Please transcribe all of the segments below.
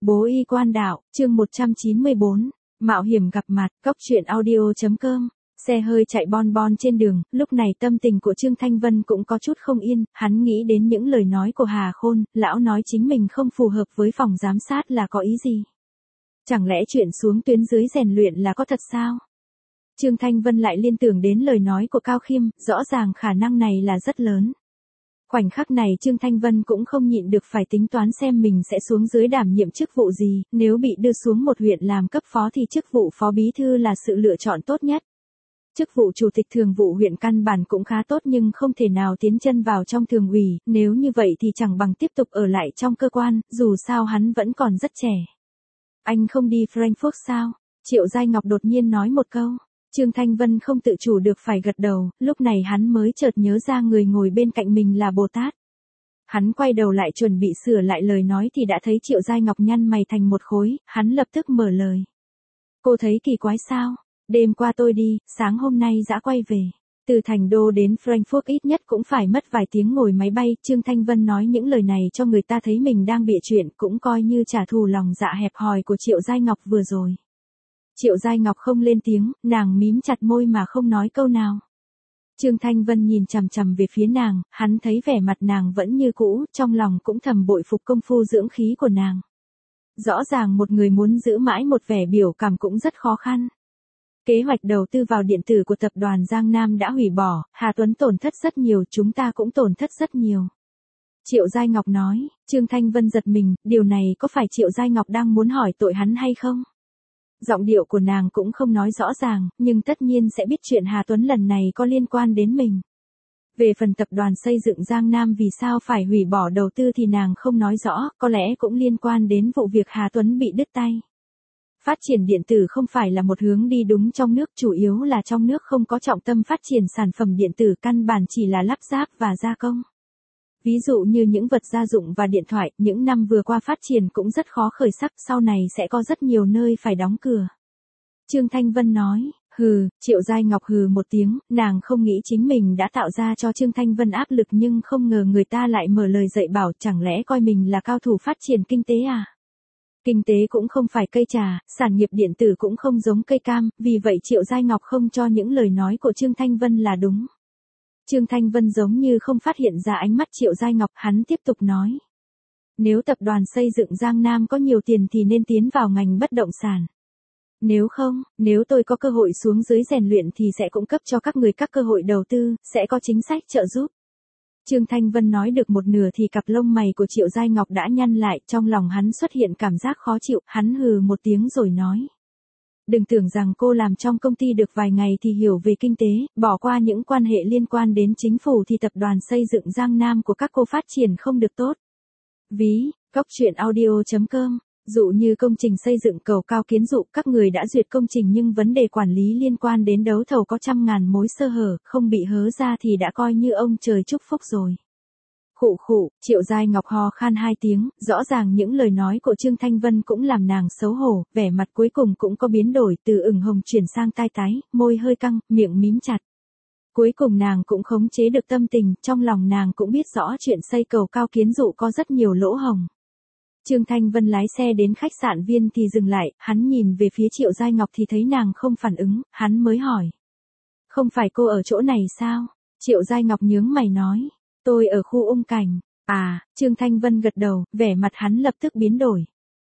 Bố y quan đạo, chương 194, mạo hiểm gặp mặt, cốc truyện audio.com. Xe hơi chạy bon bon trên đường, lúc này tâm tình của Trương Thanh Vân cũng có chút không yên, hắn nghĩ đến những lời nói của Hà Khôn, lão nói chính mình không phù hợp với phòng giám sát là có ý gì? Chẳng lẽ chuyện xuống tuyến dưới rèn luyện là có thật sao? Trương Thanh Vân lại liên tưởng đến lời nói của Cao Khiêm, rõ ràng khả năng này là rất lớn. Khoảnh khắc này Trương Thanh Vân cũng không nhịn được phải tính toán xem mình sẽ xuống dưới đảm nhiệm chức vụ gì, nếu bị đưa xuống một huyện làm cấp phó thì chức vụ phó bí thư là sự lựa chọn tốt nhất. Chức vụ chủ tịch thường vụ huyện căn bản cũng khá tốt nhưng không thể nào tiến chân vào trong thường ủy, nếu như vậy thì chẳng bằng tiếp tục ở lại trong cơ quan, dù sao hắn vẫn còn rất trẻ. Anh không đi Frankfurt sao? Triệu Giai Ngọc đột nhiên nói một câu. Trương Thanh Vân không tự chủ được phải gật đầu, lúc này hắn mới chợt nhớ ra người ngồi bên cạnh mình là Bồ Tát. Hắn quay đầu lại chuẩn bị sửa lại lời nói thì đã thấy Triệu Giai Ngọc nhăn mày thành một khối, hắn lập tức mở lời. Cô thấy kỳ quái sao? Đêm qua tôi đi, sáng hôm nay dã quay về. Từ thành đô đến Frankfurt ít nhất cũng phải mất vài tiếng ngồi máy bay, Trương Thanh Vân nói những lời này cho người ta thấy mình đang bịa chuyện cũng coi như trả thù lòng dạ hẹp hòi của Triệu Giai Ngọc vừa rồi. Triệu Giai Ngọc không lên tiếng, nàng mím chặt môi mà không nói câu nào. Trương Thanh Vân nhìn chằm chằm về phía nàng, hắn thấy vẻ mặt nàng vẫn như cũ, trong lòng cũng thầm bội phục công phu dưỡng khí của nàng. Rõ ràng một người muốn giữ mãi một vẻ biểu cảm cũng rất khó khăn. Kế hoạch đầu tư vào điện tử của tập đoàn Giang Nam đã hủy bỏ, Hà Tuấn tổn thất rất nhiều, chúng ta cũng tổn thất rất nhiều. Triệu Giai Ngọc nói, Trương Thanh Vân giật mình, điều này có phải Triệu Giai Ngọc đang muốn hỏi tội hắn hay không? Giọng điệu của nàng cũng không nói rõ ràng, nhưng tất nhiên sẽ biết chuyện Hà Tuấn lần này có liên quan đến mình. Về phần tập đoàn xây dựng Giang Nam vì sao phải hủy bỏ đầu tư thì nàng không nói rõ, có lẽ cũng liên quan đến vụ việc Hà Tuấn bị đứt tay. Phát triển điện tử không phải là một hướng đi đúng trong nước, chủ yếu là trong nước không có trọng tâm phát triển sản phẩm điện tử, căn bản chỉ là lắp ráp và gia công. Ví dụ như những vật gia dụng và điện thoại, những năm vừa qua phát triển cũng rất khó khởi sắc, sau này sẽ có rất nhiều nơi phải đóng cửa. Trương Thanh Vân nói, hừ, Triệu Giai Ngọc hừ một tiếng, nàng không nghĩ chính mình đã tạo ra cho Trương Thanh Vân áp lực nhưng không ngờ người ta lại mở lời dạy bảo, chẳng lẽ coi mình là cao thủ phát triển kinh tế à? Kinh tế cũng không phải cây trà, sản nghiệp điện tử cũng không giống cây cam, vì vậy Triệu Giai Ngọc không cho những lời nói của Trương Thanh Vân là đúng. Trương Thanh Vân giống như không phát hiện ra ánh mắt Triệu Giai Ngọc, hắn tiếp tục nói. Nếu tập đoàn xây dựng Giang Nam có nhiều tiền thì nên tiến vào ngành bất động sản. Nếu không, nếu tôi có cơ hội xuống dưới rèn luyện thì sẽ cung cấp cho các người các cơ hội đầu tư, sẽ có chính sách trợ giúp. Trương Thanh Vân nói được một nửa thì cặp lông mày của Triệu Giai Ngọc đã nhăn lại, trong lòng hắn xuất hiện cảm giác khó chịu, hắn hừ một tiếng rồi nói. Đừng tưởng rằng cô làm trong công ty được vài ngày thì hiểu về kinh tế, bỏ qua những quan hệ liên quan đến chính phủ thì tập đoàn xây dựng Giang Nam của các cô phát triển không được tốt. Ví, cốc truyện audio.com, dụ như công trình xây dựng cầu cao Kiến Dụ, các người đã duyệt công trình nhưng vấn đề quản lý liên quan đến đấu thầu có trăm ngàn mối sơ hở, không bị hớ ra thì đã coi như ông trời chúc phúc rồi. Khụ khụ, Triệu Giai Ngọc ho khan hai tiếng, rõ ràng những lời nói của Trương Thanh Vân cũng làm nàng xấu hổ, vẻ mặt cuối cùng cũng có biến đổi, từ ửng hồng chuyển sang tai tái, môi hơi căng, miệng mím chặt. Cuối cùng nàng cũng khống chế được tâm tình, trong lòng nàng cũng biết rõ chuyện xây cầu cao Kiến Dụ có rất nhiều lỗ hổng. Trương Thanh Vân lái xe đến khách sạn Viên thì dừng lại, hắn nhìn về phía Triệu Giai Ngọc thì thấy nàng không phản ứng, hắn mới hỏi. Không phải cô ở chỗ này sao? Triệu Giai Ngọc nhướng mày nói. Tôi ở khu Ung Cảnh. À, Trương Thanh Vân gật đầu, vẻ mặt hắn lập tức biến đổi.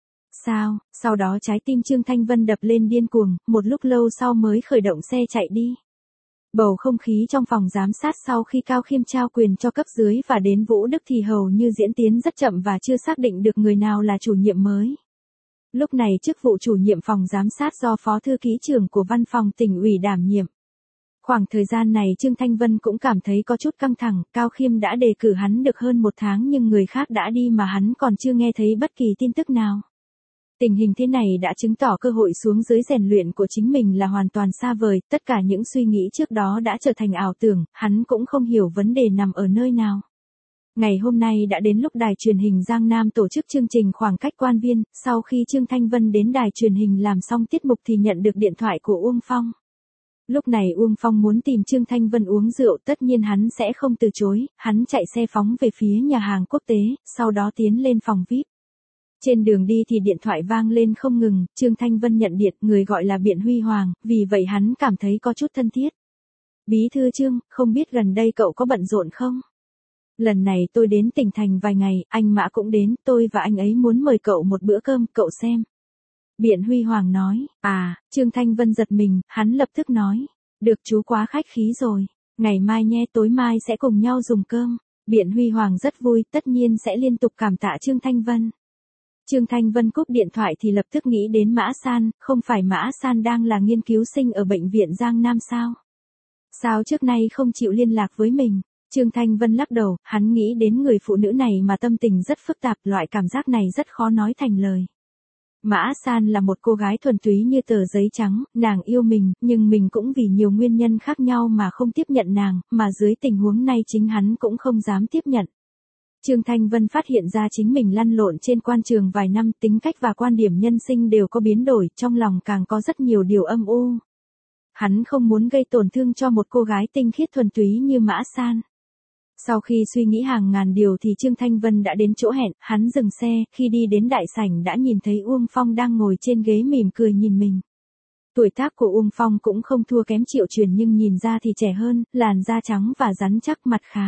Sao? Sau đó trái tim Trương Thanh Vân đập lên điên cuồng, một lúc lâu sau mới khởi động xe chạy đi. Bầu không khí trong phòng giám sát sau khi Cao Khiêm trao quyền cho cấp dưới và đến Vũ Đức thì hầu như diễn tiến rất chậm và chưa xác định được người nào là chủ nhiệm mới. Lúc này chức vụ chủ nhiệm phòng giám sát do Phó Thư ký trưởng của Văn phòng Tỉnh ủy đảm nhiệm. Khoảng thời gian này Trương Thanh Vân cũng cảm thấy có chút căng thẳng, Cao Khiêm đã đề cử hắn được hơn một tháng nhưng người khác đã đi mà hắn còn chưa nghe thấy bất kỳ tin tức nào. Tình hình thế này đã chứng tỏ cơ hội xuống dưới rèn luyện của chính mình là hoàn toàn xa vời, tất cả những suy nghĩ trước đó đã trở thành ảo tưởng, hắn cũng không hiểu vấn đề nằm ở nơi nào. Ngày hôm nay đã đến lúc đài truyền hình Giang Nam tổ chức chương trình khoảng cách quan viên, sau khi Trương Thanh Vân đến đài truyền hình làm xong tiết mục thì nhận được điện thoại của Uông Phong. Lúc này Uông Phong muốn tìm Trương Thanh Vân uống rượu, tất nhiên hắn sẽ không từ chối, hắn chạy xe phóng về phía nhà hàng quốc tế, sau đó tiến lên phòng VIP. Trên đường đi thì điện thoại vang lên không ngừng, Trương Thanh Vân nhận điện, người gọi là Biện Huy Hoàng, vì vậy hắn cảm thấy có chút thân thiết. Bí thư Trương, không biết gần đây cậu có bận rộn không? Lần này tôi đến tỉnh thành vài ngày, anh Mã cũng đến, tôi và anh ấy muốn mời cậu một bữa cơm, cậu xem. Biện Huy Hoàng nói, Trương Thanh Vân giật mình, hắn lập tức nói, được chú quá khách khí rồi, ngày mai nhé, tối mai sẽ cùng nhau dùng cơm. Biện Huy Hoàng rất vui, tất nhiên sẽ liên tục cảm tạ Trương Thanh Vân. Trương Thanh Vân cúp điện thoại thì lập tức nghĩ đến Mã San, không phải Mã San đang là nghiên cứu sinh ở bệnh viện Giang Nam sao? Sao trước nay không chịu liên lạc với mình? Trương Thanh Vân lắc đầu, hắn nghĩ đến người phụ nữ này mà tâm tình rất phức tạp, loại cảm giác này rất khó nói thành lời. Mã San là một cô gái thuần túy như tờ giấy trắng, nàng yêu mình, nhưng mình cũng vì nhiều nguyên nhân khác nhau mà không tiếp nhận nàng, mà dưới tình huống này chính hắn cũng không dám tiếp nhận. Trương Thanh Vân phát hiện ra chính mình lăn lộn trên quan trường vài năm, tính cách và quan điểm nhân sinh đều có biến đổi, trong lòng càng có rất nhiều điều âm u. Hắn không muốn gây tổn thương cho một cô gái tinh khiết thuần túy như Mã San. Sau khi suy nghĩ hàng ngàn điều thì Trương Thanh Vân đã đến chỗ hẹn, hắn dừng xe, khi đi đến đại sảnh đã nhìn thấy Uông Phong đang ngồi trên ghế mỉm cười nhìn mình. Tuổi tác của Uông Phong cũng không thua kém Triệu Truyền nhưng nhìn ra thì trẻ hơn, làn da trắng và rắn chắc, mặt khá.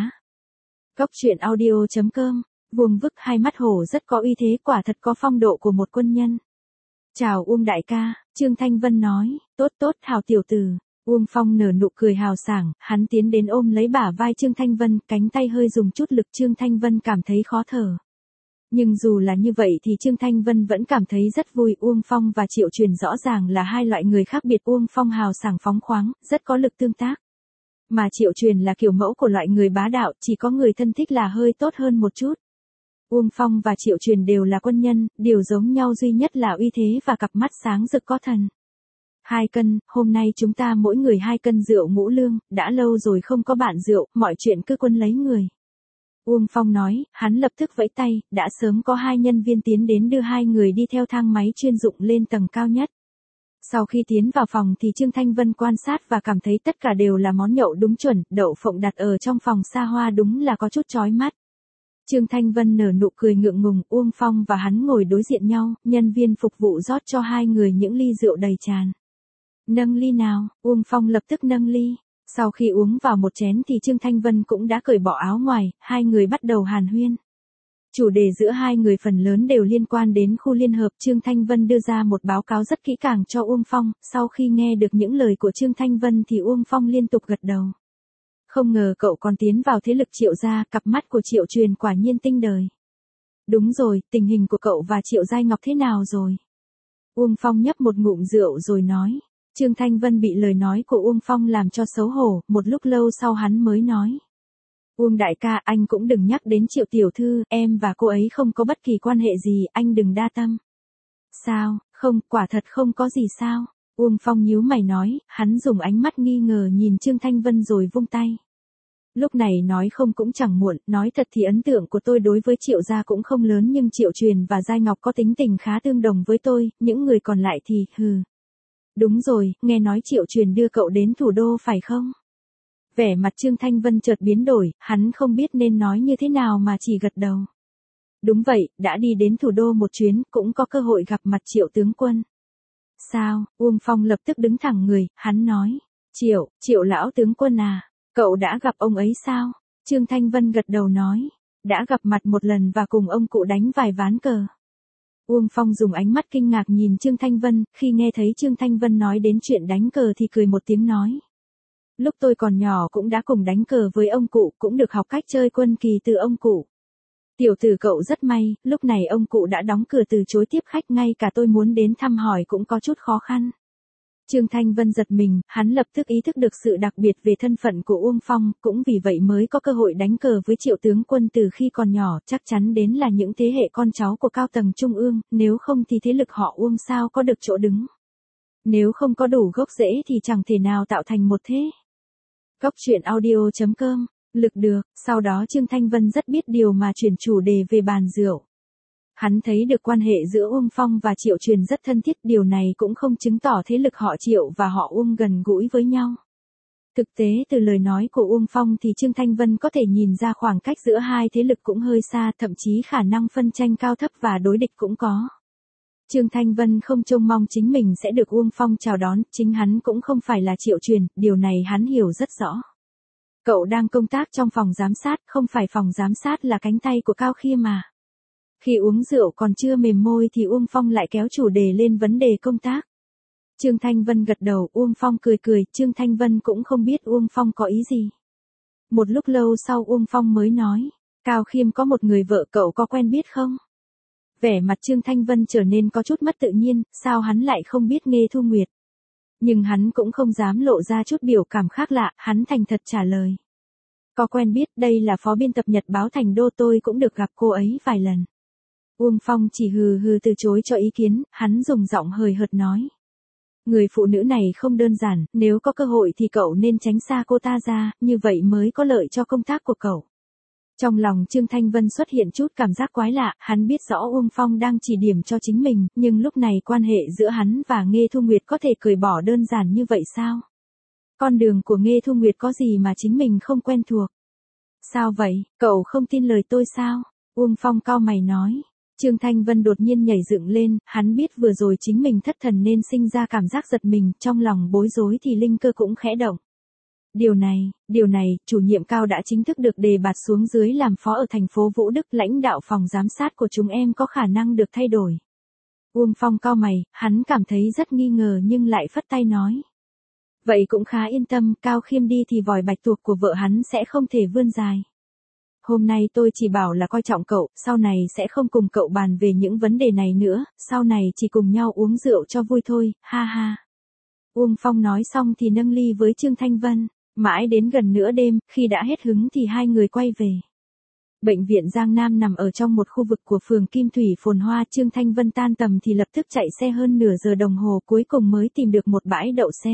Cóc truyện audio.com, vuông vức hai mắt hổ rất có uy thế, quả thật có phong độ của một quân nhân. Chào Uông đại ca, Trương Thanh Vân nói, tốt tốt hào tiểu tử. Uông Phong nở nụ cười hào sảng, hắn tiến đến ôm lấy bả vai Trương Thanh Vân, cánh tay hơi dùng chút lực, Trương Thanh Vân cảm thấy khó thở. Nhưng dù là như vậy thì Trương Thanh Vân vẫn cảm thấy rất vui, Uông Phong và Triệu Truyền rõ ràng là hai loại người khác biệt, Uông Phong hào sảng phóng khoáng, rất có lực tương tác. Mà Triệu Truyền là kiểu mẫu của loại người bá đạo, chỉ có người thân thích là hơi tốt hơn một chút. Uông Phong và Triệu Truyền đều là quân nhân, điều giống nhau duy nhất là uy thế và cặp mắt sáng rực có thần. 2 cân, hôm nay chúng ta mỗi người 2 cân rượu ngũ lương, đã lâu rồi không có bạn rượu, mọi chuyện cứ quân lấy người. Uông Phong nói, hắn lập tức vẫy tay, đã sớm có 2 nhân viên tiến đến đưa 2 người đi theo thang máy chuyên dụng lên tầng cao nhất. Sau khi tiến vào phòng thì Trương Thanh Vân quan sát và cảm thấy tất cả đều là món nhậu đúng chuẩn, đậu phộng đặt ở trong phòng xa hoa đúng là có chút chói mắt. Trương Thanh Vân nở nụ cười ngượng ngùng, Uông Phong và hắn ngồi đối diện nhau, nhân viên phục vụ rót cho 2 người những ly rượu đầy tràn. Nâng ly nào, Uông Phong lập tức nâng ly. Sau khi uống vào một chén thì Trương Thanh Vân cũng đã cởi bỏ áo ngoài, 2 người bắt đầu hàn huyên. Chủ đề giữa 2 người phần lớn đều liên quan đến khu liên hợp. Trương Thanh Vân đưa ra một báo cáo rất kỹ càng cho Uông Phong, sau khi nghe được những lời của Trương Thanh Vân thì Uông Phong liên tục gật đầu. Không ngờ cậu còn tiến vào thế lực Triệu gia, cặp mắt của Triệu Truyền quả nhiên tinh đời. Đúng rồi, tình hình của cậu và Triệu Giai Ngọc thế nào rồi? Uông Phong nhấp một ngụm rượu rồi nói. Trương Thanh Vân bị lời nói của Uông Phong làm cho xấu hổ, một lúc lâu sau hắn mới nói. Uông đại ca, anh cũng đừng nhắc đến Triệu tiểu thư, em và cô ấy không có bất kỳ quan hệ gì, anh đừng đa tâm. Sao, không, quả thật không có gì sao? Uông Phong nhíu mày nói, hắn dùng ánh mắt nghi ngờ nhìn Trương Thanh Vân rồi vung tay. Lúc này nói không cũng chẳng muộn, nói thật thì ấn tượng của tôi đối với Triệu gia cũng không lớn nhưng Triệu Truyền và Giai Ngọc có tính tình khá tương đồng với tôi, những người còn lại thì, Đúng rồi, nghe nói Triệu Truyền đưa cậu đến thủ đô phải không? Vẻ mặt Trương Thanh Vân chợt biến đổi, hắn không biết nên nói như thế nào mà chỉ gật đầu. Đúng vậy, đã đi đến thủ đô một chuyến, cũng có cơ hội gặp mặt Triệu tướng quân. Sao, Uông Phong lập tức đứng thẳng người, hắn nói. Triệu lão tướng quân à, cậu đã gặp ông ấy sao? Trương Thanh Vân gật đầu nói. Đã gặp mặt một lần và cùng ông cụ đánh vài ván cờ. Uông Phong dùng ánh mắt kinh ngạc nhìn Trương Thanh Vân, khi nghe thấy Trương Thanh Vân nói đến chuyện đánh cờ thì cười một tiếng nói. Lúc tôi còn nhỏ cũng đã cùng đánh cờ với ông cụ, cũng được học cách chơi quân kỳ từ ông cụ. Tiểu tử cậu rất may, lúc này ông cụ đã đóng cửa từ chối tiếp khách, ngay cả tôi muốn đến thăm hỏi cũng có chút khó khăn. Trương Thanh Vân giật mình, hắn lập tức ý thức được sự đặc biệt về thân phận của Uông Phong, cũng vì vậy mới có cơ hội đánh cờ với Triệu tướng quân từ khi còn nhỏ, chắc chắn đến là những thế hệ con cháu của cao tầng trung ương, nếu không thì thế lực họ Uông sao có được chỗ đứng. Nếu không có đủ gốc rễ thì chẳng thể nào tạo thành một thế. Cóc truyện audio.com, lực được, sau đó Trương Thanh Vân rất biết điều mà chuyển chủ đề về bàn rượu. Hắn thấy được quan hệ giữa Uông Phong và Triệu Truyền rất thân thiết, điều này cũng không chứng tỏ thế lực họ Triệu và họ Uông gần gũi với nhau. Thực tế từ lời nói của Uông Phong thì Trương Thanh Vân có thể nhìn ra khoảng cách giữa hai thế lực cũng hơi xa, thậm chí khả năng phân tranh cao thấp và đối địch cũng có. Trương Thanh Vân không trông mong chính mình sẽ được Uông Phong chào đón, chính hắn cũng không phải là Triệu Truyền, điều này hắn hiểu rất rõ. Cậu đang công tác trong phòng giám sát, không phải phòng giám sát là cánh tay của Cao Khiêm mà. Khi uống rượu còn chưa mềm môi thì Uông Phong lại kéo chủ đề lên vấn đề công tác. Trương Thanh Vân gật đầu, Uông Phong cười cười, Trương Thanh Vân cũng không biết Uông Phong có ý gì. Một lúc lâu sau Uông Phong mới nói, Cao Khiêm có một người vợ, cậu có quen biết không? Vẻ mặt Trương Thanh Vân trở nên có chút mất tự nhiên, sao hắn lại không biết Nghê Thu Nguyệt? Nhưng hắn cũng không dám lộ ra chút biểu cảm khác lạ, hắn thành thật trả lời. Có quen biết, đây là phó biên tập nhật báo Thành Đô, tôi cũng được gặp cô ấy vài lần. Uông Phong chỉ hừ hừ từ chối cho ý kiến, hắn dùng giọng hời hợt nói. Người phụ nữ này không đơn giản, nếu có cơ hội thì cậu nên tránh xa cô ta ra, như vậy mới có lợi cho công tác của cậu. Trong lòng Trương Thanh Vân xuất hiện chút cảm giác quái lạ, hắn biết rõ Uông Phong đang chỉ điểm cho chính mình, nhưng lúc này quan hệ giữa hắn và Nghê Thu Nguyệt có thể cởi bỏ đơn giản như vậy sao? Con đường của Nghê Thu Nguyệt có gì mà chính mình không quen thuộc? Sao vậy, cậu không tin lời tôi sao? Uông Phong cau mày nói. Trương Thanh Vân đột nhiên nhảy dựng lên, hắn biết vừa rồi chính mình thất thần nên sinh ra cảm giác giật mình, trong lòng bối rối thì linh cơ cũng khẽ động. Điều này, chủ nhiệm Cao đã chính thức được đề bạt xuống dưới làm phó ở thành phố Vũ Đức, lãnh đạo phòng giám sát của chúng em có khả năng được thay đổi. Uông Phong cau mày, hắn cảm thấy rất nghi ngờ nhưng lại phất tay nói. Vậy cũng khá yên tâm, Cao Khiêm đi thì vòi bạch tuộc của vợ hắn sẽ không thể vươn dài. Hôm nay tôi chỉ bảo là coi trọng cậu, sau này sẽ không cùng cậu bàn về những vấn đề này nữa, sau này chỉ cùng nhau uống rượu cho vui thôi, ha ha. Uông Phong nói xong thì nâng ly với Trương Thanh Vân, mãi đến gần nửa đêm, khi đã hết hứng thì hai người quay về. Bệnh viện Giang Nam nằm ở trong một khu vực của phường Kim Thủy phồn hoa, Trương Thanh Vân tan tầm thì lập tức chạy xe hơn nửa giờ đồng hồ cuối cùng mới tìm được một bãi đậu xe.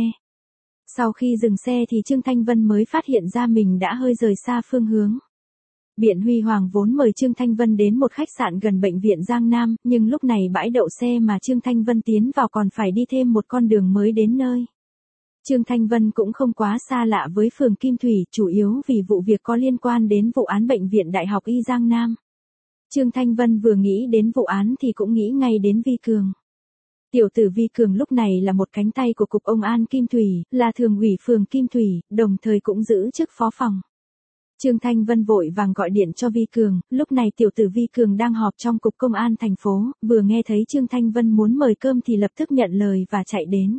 Sau khi dừng xe thì Trương Thanh Vân mới phát hiện ra mình đã hơi rời xa phương hướng. Biện Huy Hoàng vốn mời Trương Thanh Vân đến một khách sạn gần bệnh viện Giang Nam, nhưng lúc này bãi đậu xe mà Trương Thanh Vân tiến vào còn phải đi thêm một con đường mới đến nơi. Trương Thanh Vân cũng không quá xa lạ với phường Kim Thủy, chủ yếu vì vụ việc có liên quan đến vụ án bệnh viện Đại học Y Giang Nam. Trương Thanh Vân vừa nghĩ đến vụ án thì cũng nghĩ ngay đến Vi Cường. Tiểu tử Vi Cường lúc này là một cánh tay của Cục Công an Kim Thủy, là thường ủy phường Kim Thủy, đồng thời cũng giữ chức phó phòng. Trương Thanh Vân vội vàng gọi điện cho Vi Cường, lúc này tiểu tử Vi Cường đang họp trong Cục Công an thành phố, vừa nghe thấy Trương Thanh Vân muốn mời cơm thì lập tức nhận lời và chạy đến.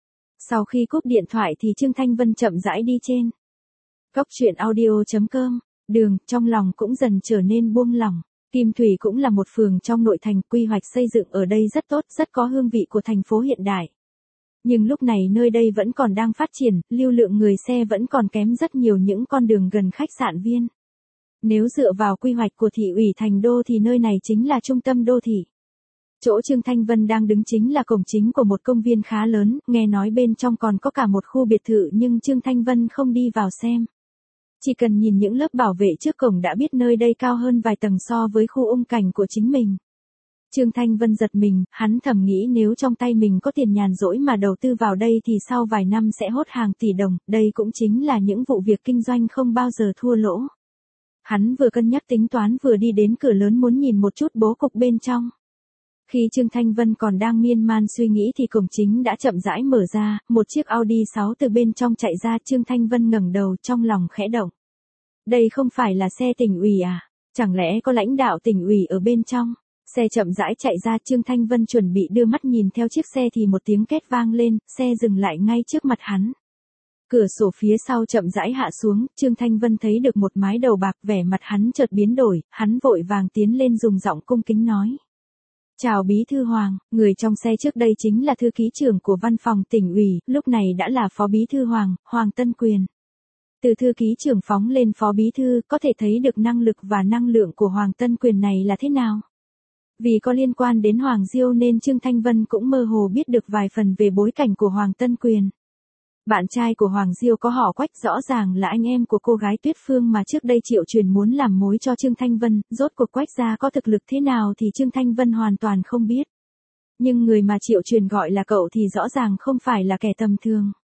Sau khi cúp điện thoại thì Trương Thanh Vân chậm rãi đi trên góc truyện audio.com, đường, trong lòng cũng dần trở nên buông lỏng. Kim Thủy cũng là một phường trong nội thành, quy hoạch xây dựng ở đây rất tốt, rất có hương vị của thành phố hiện đại. Nhưng lúc này nơi đây vẫn còn đang phát triển, lưu lượng người xe vẫn còn kém rất nhiều những con đường gần khách sạn Viên. Nếu dựa vào quy hoạch của thị ủy Thành Đô thì nơi này chính là trung tâm đô thị. Chỗ Trương Thanh Vân đang đứng chính là cổng chính của một công viên khá lớn, nghe nói bên trong còn có cả một khu biệt thự nhưng Trương Thanh Vân không đi vào xem. Chỉ cần nhìn những lớp bảo vệ trước cổng đã biết nơi đây cao hơn vài tầng so với khu ung cảnh của chính mình. Trương Thanh Vân giật mình, hắn thầm nghĩ nếu trong tay mình có tiền nhàn rỗi mà đầu tư vào đây thì sau vài năm sẽ hốt hàng tỷ đồng, đây cũng chính là những vụ việc kinh doanh không bao giờ thua lỗ. Hắn vừa cân nhắc tính toán vừa đi đến cửa lớn muốn nhìn một chút bố cục bên trong. Khi Trương Thanh Vân còn đang miên man suy nghĩ thì cổng chính đã chậm rãi mở ra, một chiếc Audi 6 từ bên trong chạy ra. Trương Thanh Vân ngẩng đầu trong lòng khẽ động. Đây không phải là xe tỉnh ủy à? Chẳng lẽ có lãnh đạo tỉnh ủy ở bên trong? Xe chậm rãi chạy ra, Trương Thanh Vân chuẩn bị đưa mắt nhìn theo chiếc xe thì một tiếng két vang lên, xe dừng lại ngay trước mặt hắn. Cửa sổ phía sau chậm rãi hạ xuống, Trương Thanh Vân thấy được một mái đầu bạc, vẻ mặt hắn chợt biến đổi, hắn vội vàng tiến lên dùng giọng cung kính nói. Chào Bí thư Hoàng, người trong xe trước đây chính là thư ký trưởng của văn phòng tỉnh ủy, lúc này đã là phó bí thư Hoàng, Hoàng Tân Quyền. Từ thư ký trưởng phóng lên phó bí thư, có thể thấy được năng lực và năng lượng của Hoàng Tân Quyền này là thế nào. Vì có liên quan đến Hoàng Diêu nên Trương Thanh Vân cũng mơ hồ biết được vài phần về bối cảnh của Hoàng Tân Quyền. Bạn trai của Hoàng Diêu có họ Quách, rõ ràng là anh em của cô gái Tuyết Phương mà trước đây Triệu Truyền muốn làm mối cho Trương Thanh Vân, rốt cuộc Quách gia có thực lực thế nào thì Trương Thanh Vân hoàn toàn không biết. Nhưng người mà Triệu Truyền gọi là cậu thì rõ ràng không phải là kẻ tầm thường.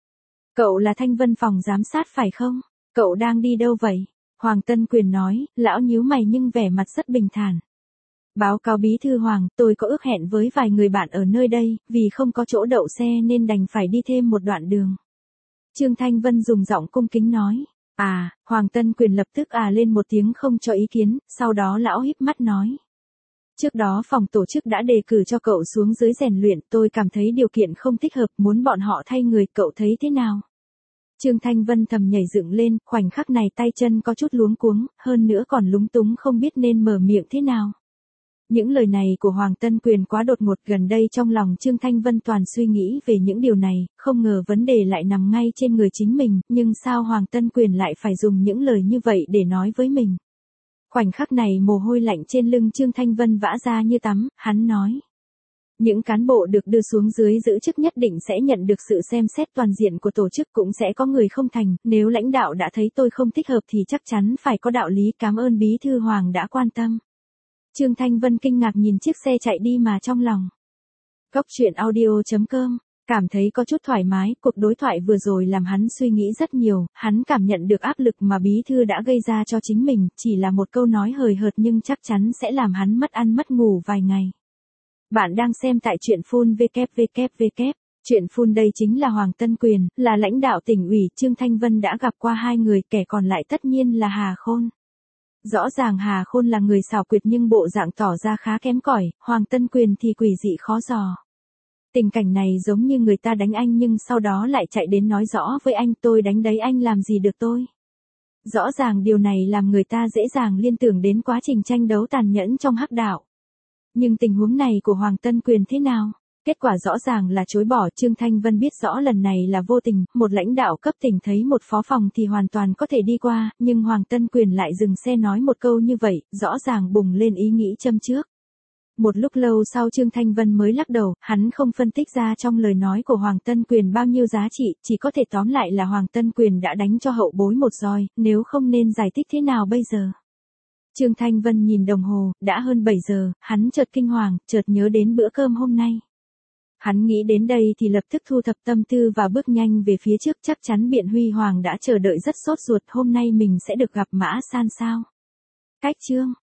Cậu là Thanh Vân phòng giám sát phải không? Cậu đang đi đâu vậy? Hoàng Tân Quyền nói, lão nhíu mày nhưng vẻ mặt rất bình thản. Báo cáo bí thư Hoàng, tôi có ước hẹn với vài người bạn ở nơi đây, vì không có chỗ đậu xe nên đành phải đi thêm một đoạn đường. Trương Thanh Vân dùng giọng cung kính nói. À, Hoàng Tân Quyền lập tức lên một tiếng không cho ý kiến, sau đó lão híp mắt nói. Trước đó phòng tổ chức đã đề cử cho cậu xuống dưới rèn luyện, tôi cảm thấy điều kiện không thích hợp, muốn bọn họ thay người, cậu thấy thế nào? Trương Thanh Vân thầm nhảy dựng lên, khoảnh khắc này tay chân có chút luống cuống, hơn nữa còn lúng túng không biết nên mở miệng thế nào. Những lời này của Hoàng Tân Quyền quá đột ngột, gần đây trong lòng Trương Thanh Vân toàn suy nghĩ về những điều này, không ngờ vấn đề lại nằm ngay trên người chính mình, nhưng sao Hoàng Tân Quyền lại phải dùng những lời như vậy để nói với mình. Khoảnh khắc này mồ hôi lạnh trên lưng Trương Thanh Vân vã ra như tắm, hắn nói. Những cán bộ được đưa xuống dưới giữ chức nhất định sẽ nhận được sự xem xét toàn diện của tổ chức, cũng sẽ có người không thành, nếu lãnh đạo đã thấy tôi không thích hợp thì chắc chắn phải có đạo lý, cảm ơn bí thư Hoàng đã quan tâm. Trương Thanh Vân kinh ngạc nhìn chiếc xe chạy đi mà trong lòng. Góc truyện audio.com, cảm thấy có chút thoải mái, cuộc đối thoại vừa rồi làm hắn suy nghĩ rất nhiều, hắn cảm nhận được áp lực mà bí thư đã gây ra cho chính mình, chỉ là một câu nói hời hợt nhưng chắc chắn sẽ làm hắn mất ăn mất ngủ vài ngày. Bạn đang xem tại truyện Full www. Truyện Full đây chính là Hoàng Tân Quyền, là lãnh đạo tỉnh ủy, Trương Thanh Vân đã gặp qua hai người, kẻ còn lại tất nhiên là Hà Khôn. Rõ ràng Hà Khôn là người xảo quyệt nhưng bộ dạng tỏ ra khá kém cỏi, Hoàng Tân Quyền thì quỷ dị khó dò. Tình cảnh này giống như người ta đánh anh nhưng sau đó lại chạy đến nói rõ với anh, tôi đánh đấy anh làm gì được tôi. Rõ ràng điều này làm người ta dễ dàng liên tưởng đến quá trình tranh đấu tàn nhẫn trong hắc đạo. Nhưng tình huống này của Hoàng Tân Quyền thế nào? Kết quả rõ ràng là chối bỏ. Trương Thanh Vân biết rõ lần này là vô tình, một lãnh đạo cấp tỉnh thấy một phó phòng thì hoàn toàn có thể đi qua, nhưng Hoàng Tân Quyền lại dừng xe nói một câu như vậy, rõ ràng bùng lên ý nghĩ châm trước. Một lúc lâu sau Trương Thanh Vân mới lắc đầu, hắn không phân tích ra trong lời nói của Hoàng Tân Quyền bao nhiêu giá trị, chỉ có thể tóm lại là Hoàng Tân Quyền đã đánh cho hậu bối một roi, nếu không nên giải thích thế nào bây giờ. Trương Thanh Vân nhìn đồng hồ, đã hơn 7 giờ, hắn chợt kinh hoàng, chợt nhớ đến bữa cơm hôm nay. Hắn nghĩ đến đây thì lập tức thu thập tâm tư và bước nhanh về phía trước, chắc chắn Biện Huy Hoàng đã chờ đợi rất sốt ruột, hôm nay mình sẽ được gặp Mã San sao. Cách chương